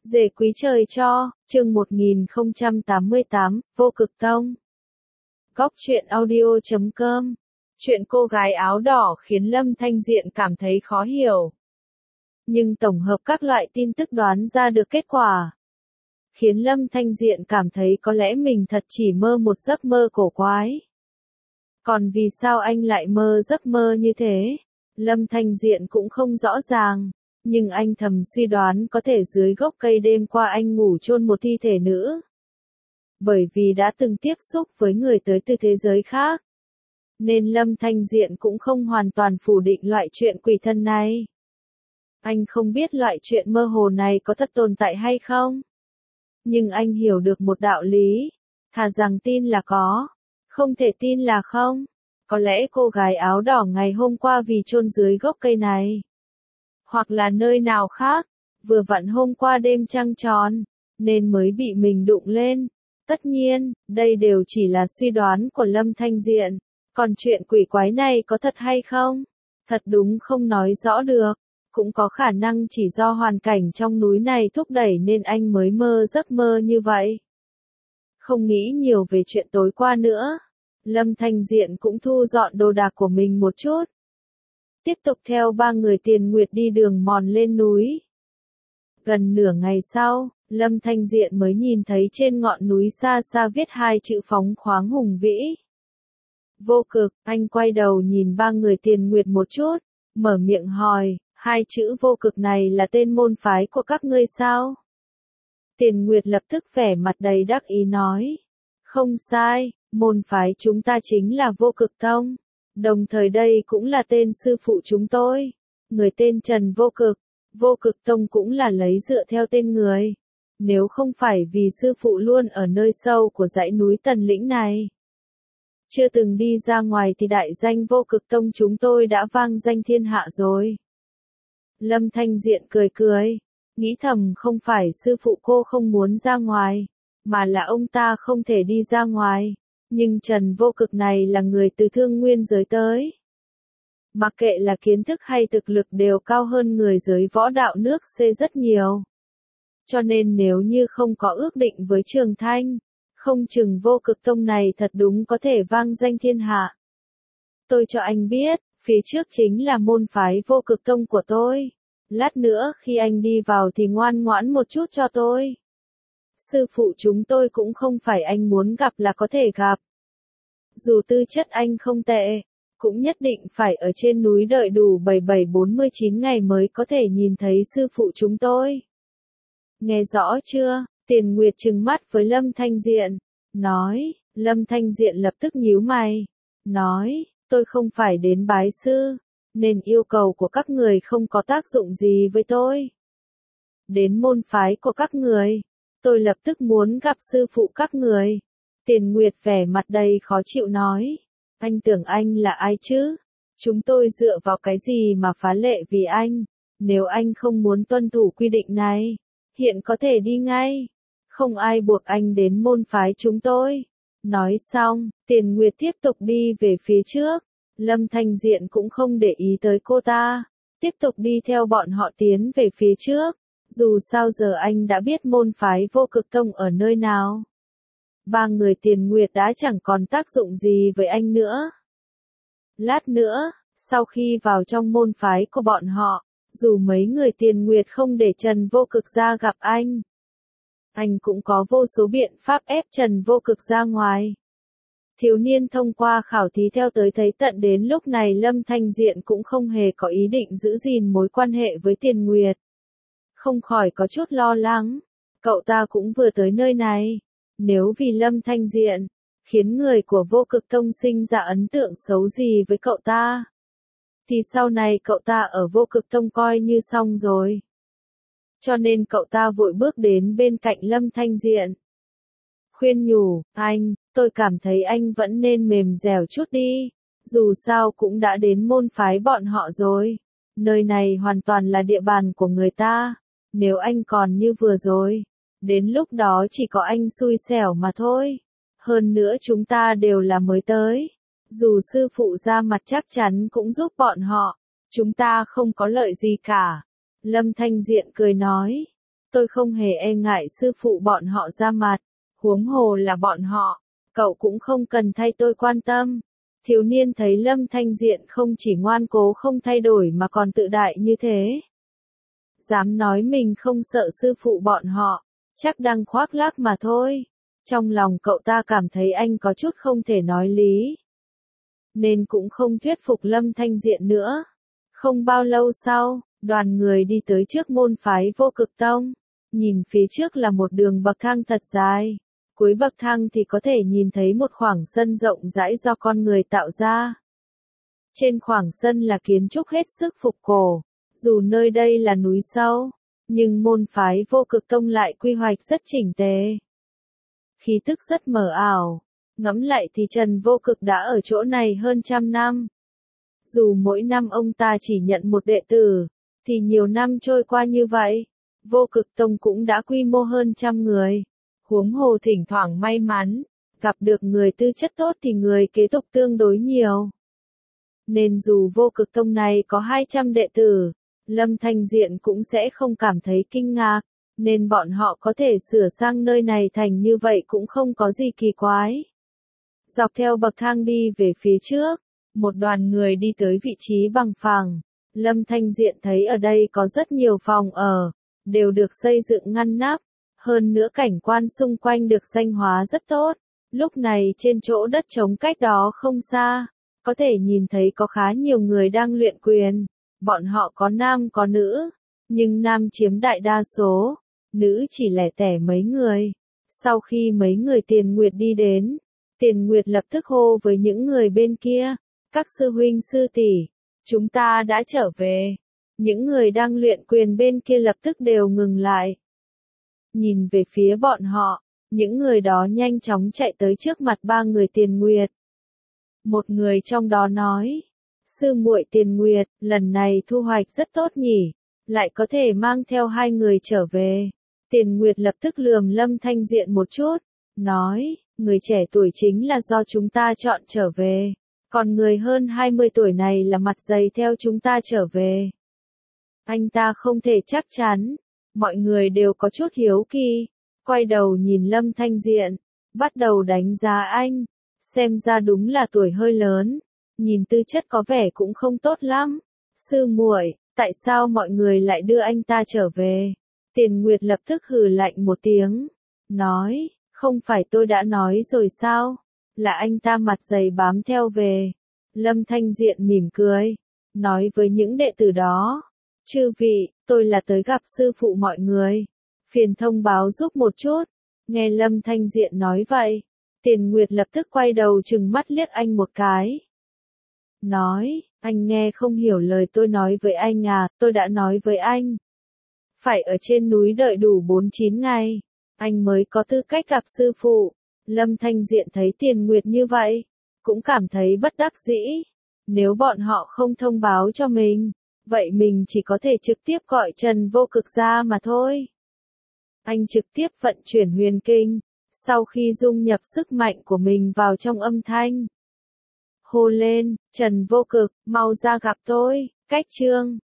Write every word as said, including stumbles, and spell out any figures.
Dề quý trời cho, chương một nghìn không trăm tám mươi tám, Vô Cực Tông. Góc truyện audio chấm com. Chuyện cô gái áo đỏ khiến Lâm Thanh Diện cảm thấy khó hiểu. Nhưng tổng hợp các loại tin tức đoán ra được kết quả, khiến Lâm Thanh Diện cảm thấy có lẽ mình thật chỉ mơ một giấc mơ cổ quái. Còn vì sao anh lại mơ giấc mơ như thế? Lâm Thanh Diện cũng không rõ ràng. Nhưng anh thầm suy đoán có thể dưới gốc cây đêm qua anh ngủ chôn một thi thể nữ. Bởi vì đã từng tiếp xúc với người tới từ thế giới khác, nên Lâm Thanh Diện cũng không hoàn toàn phủ định loại chuyện quỷ thân này. Anh không biết loại chuyện mơ hồ này có thật tồn tại hay không. Nhưng anh hiểu được một đạo lý, thà rằng tin là có, không thể tin là không. Có lẽ cô gái áo đỏ ngày hôm qua vì chôn dưới gốc cây này, hoặc là nơi nào khác, vừa vặn hôm qua đêm trăng tròn, nên mới bị mình đụng lên. Tất nhiên, đây đều chỉ là suy đoán của Lâm Thanh Diện, còn chuyện quỷ quái này có thật hay không? Thật đúng không nói rõ được, cũng có khả năng chỉ do hoàn cảnh trong núi này thúc đẩy nên anh mới mơ giấc mơ như vậy. Không nghĩ nhiều về chuyện tối qua nữa, Lâm Thanh Diện cũng thu dọn đồ đạc của mình một chút. Tiếp tục theo ba người Tiền Nguyệt đi đường mòn lên núi. Gần nửa ngày sau, Lâm Thanh Diện mới nhìn thấy trên ngọn núi xa xa viết hai chữ phóng khoáng hùng vĩ. Vô cực, anh quay đầu nhìn ba người Tiền Nguyệt một chút, mở miệng hỏi, hai chữ vô cực này là tên môn phái của các ngươi sao? Tiền Nguyệt lập tức vẻ mặt đầy đắc ý nói, không sai, môn phái chúng ta chính là Vô Cực Tông. Đồng thời đây cũng là tên sư phụ chúng tôi, người tên Trần Vô Cực. Vô Cực Tông cũng là lấy dựa theo tên người. Nếu không phải vì sư phụ luôn ở nơi sâu của dãy núi Tần Lĩnh này, chưa từng đi ra ngoài thì đại danh Vô Cực Tông chúng tôi đã vang danh thiên hạ rồi. Lâm Thanh Diện cười cười, nghĩ thầm không phải sư phụ cô không muốn ra ngoài, mà là ông ta không thể đi ra ngoài. Nhưng Trần Vô Cực này là người từ thương nguyên giới tới. Mặc kệ là kiến thức hay thực lực đều cao hơn người giới võ đạo nước C rất nhiều. Cho nên nếu như không có ước định với Trường Thanh, không chừng Vô Cực Tông này thật đúng có thể vang danh thiên hạ. Tôi cho anh biết, phía trước chính là môn phái Vô Cực Tông của tôi. Lát nữa khi anh đi vào thì ngoan ngoãn một chút cho tôi. Sư phụ chúng tôi cũng không phải anh muốn gặp là có thể gặp. Dù tư chất anh không tệ, cũng nhất định phải ở trên núi đợi đủ bảy bảy bốn mươi chín ngày mới có thể nhìn thấy sư phụ chúng tôi. Nghe rõ chưa? Tiền Nguyệt trừng mắt với Lâm Thanh Diện, nói. Lâm Thanh Diện lập tức nhíu mày, nói, tôi không phải đến bái sư, nên yêu cầu của các người không có tác dụng gì với tôi. Đến môn phái của các người, tôi lập tức muốn gặp sư phụ các người. Tiền Nguyệt vẻ mặt đầy khó chịu nói, anh tưởng anh là ai chứ? Chúng tôi dựa vào cái gì mà phá lệ vì anh? Nếu anh không muốn tuân thủ quy định này, hiện có thể đi ngay. Không ai buộc anh đến môn phái chúng tôi. Nói xong, Tiền Nguyệt tiếp tục đi về phía trước. Lâm Thanh Diện cũng không để ý tới cô ta, tiếp tục đi theo bọn họ tiến về phía trước. Dù sao giờ anh đã biết môn phái Vô Cực Tông ở nơi nào. Ba người Tiền Nguyệt đã chẳng còn tác dụng gì với anh nữa. Lát nữa, sau khi vào trong môn phái của bọn họ, dù mấy người Tiền Nguyệt không để Trần Vô Cực ra gặp anh, anh cũng có vô số biện pháp ép Trần Vô Cực ra ngoài. Thiếu niên thông qua khảo thí theo tới thấy tận đến lúc này Lâm Thanh Diện cũng không hề có ý định giữ gìn mối quan hệ với Tiền Nguyệt. Không khỏi có chút lo lắng, cậu ta cũng vừa tới nơi này. Nếu vì Lâm Thanh Diện, khiến người của Vô Cực Tông sinh ra ấn tượng xấu gì với cậu ta, thì sau này cậu ta ở Vô Cực Tông coi như xong rồi. Cho nên cậu ta vội bước đến bên cạnh Lâm Thanh Diện. Khuyên nhủ, anh, tôi cảm thấy anh vẫn nên mềm dẻo chút đi. Dù sao cũng đã đến môn phái bọn họ rồi. Nơi này hoàn toàn là địa bàn của người ta. Nếu anh còn như vừa rồi, đến lúc đó chỉ có anh xui xẻo mà thôi. Hơn nữa chúng ta đều là mới tới. Dù sư phụ ra mặt chắc chắn cũng giúp bọn họ. Chúng ta không có lợi gì cả. Lâm Thanh Diện cười nói. tôi không hề e ngại sư phụ bọn họ ra mặt, huống hồ là bọn họ, cậu cũng không cần thay tôi quan tâm. Thiếu niên thấy Lâm Thanh Diện không chỉ ngoan cố không thay đổi mà còn tự đại như thế. Dám nói mình không sợ sư phụ bọn họ, chắc đang khoác lác mà thôi. Trong lòng cậu ta cảm thấy anh có chút không thể nói lý, nên cũng không thuyết phục Lâm Thanh Diện nữa. Không bao lâu sau, đoàn người đi tới trước môn phái Vô Cực Tông. Nhìn phía trước là một đường bậc thang thật dài. Cuối bậc thang thì có thể nhìn thấy một khoảng sân rộng rãi do con người tạo ra. Trên khoảng sân là kiến trúc hết sức phục cổ. Dù nơi đây là núi sâu, nhưng môn phái Vô Cực Tông lại quy hoạch rất chỉnh tề. Khí tức rất mờ ảo. Ngẫm lại thì Trần Vô Cực đã ở chỗ này hơn trăm năm. Dù mỗi năm ông ta chỉ nhận một đệ tử, thì nhiều năm trôi qua như vậy, Vô Cực Tông cũng đã quy mô hơn trăm người. Huống hồ thỉnh thoảng may mắn, gặp được người tư chất tốt thì người kế tục tương đối nhiều. Nên dù Vô Cực Tông này có hai trăm đệ tử, Lâm Thanh Diện cũng sẽ không cảm thấy kinh ngạc, nên bọn họ có thể sửa sang nơi này thành như vậy cũng không có gì kỳ quái. Dọc theo bậc thang đi về phía trước, một đoàn người đi tới vị trí bằng phẳng. Lâm Thanh Diện thấy ở đây có rất nhiều phòng ở, đều được xây dựng ngăn nắp. Hơn nữa cảnh quan xung quanh được danh hóa rất tốt. Lúc này trên chỗ đất trống cách đó không xa, có thể nhìn thấy có khá nhiều người đang luyện quyền. Bọn họ có nam có nữ, nhưng nam chiếm đại đa số, nữ chỉ lẻ tẻ mấy người. Sau khi mấy người Tiền Nguyệt đi đến, Tiền Nguyệt lập tức hô với những người bên kia, các sư huynh sư tỷ, chúng ta đã trở về. Những người đang luyện quyền bên kia lập tức đều ngừng lại. Nhìn về phía bọn họ, những người đó nhanh chóng chạy tới trước mặt ba người Tiền Nguyệt. Một người trong đó nói, sư muội Tiền Nguyệt, lần này thu hoạch rất tốt nhỉ, lại có thể mang theo hai người trở về. Tiền Nguyệt lập tức lườm Lâm Thanh Diện một chút, nói, người trẻ tuổi chính là do chúng ta chọn trở về, còn người hơn hai mươi tuổi này là mặt dày theo chúng ta trở về. Anh ta không thể chắc chắn. Mọi người đều có chút hiếu kỳ, quay đầu nhìn Lâm Thanh Diện, bắt đầu đánh giá anh, xem ra đúng là tuổi hơi lớn, nhìn tư chất có vẻ cũng không tốt lắm. Sư muội, tại sao mọi người lại đưa anh ta trở về? Tiền Nguyệt lập tức hừ lạnh một tiếng, nói, không phải tôi đã nói rồi sao, là anh ta mặt dày bám theo về. Lâm Thanh Diện mỉm cười, nói với những đệ tử đó, chư vị, tôi là tới gặp sư phụ mọi người, phiền thông báo giúp một chút. Nghe Lâm Thanh Diện nói vậy, Tiền Nguyệt lập tức quay đầu trừng mắt liếc anh một cái. Nói, anh nghe không hiểu lời tôi nói với anh à, tôi đã nói với anh. Phải ở trên núi đợi đủ bốn chín ngày, anh mới có tư cách gặp sư phụ. Lâm Thanh Diện thấy Tiền Nguyệt như vậy, cũng cảm thấy bất đắc dĩ. Nếu bọn họ không thông báo cho mình, vậy mình chỉ có thể trực tiếp gọi Trần Vô Cực ra mà thôi. Anh trực tiếp vận chuyển huyền kinh, sau khi dung nhập sức mạnh của mình vào trong âm thanh. Hô lên, Trần Vô Cực, mau ra gặp tôi, cách chương.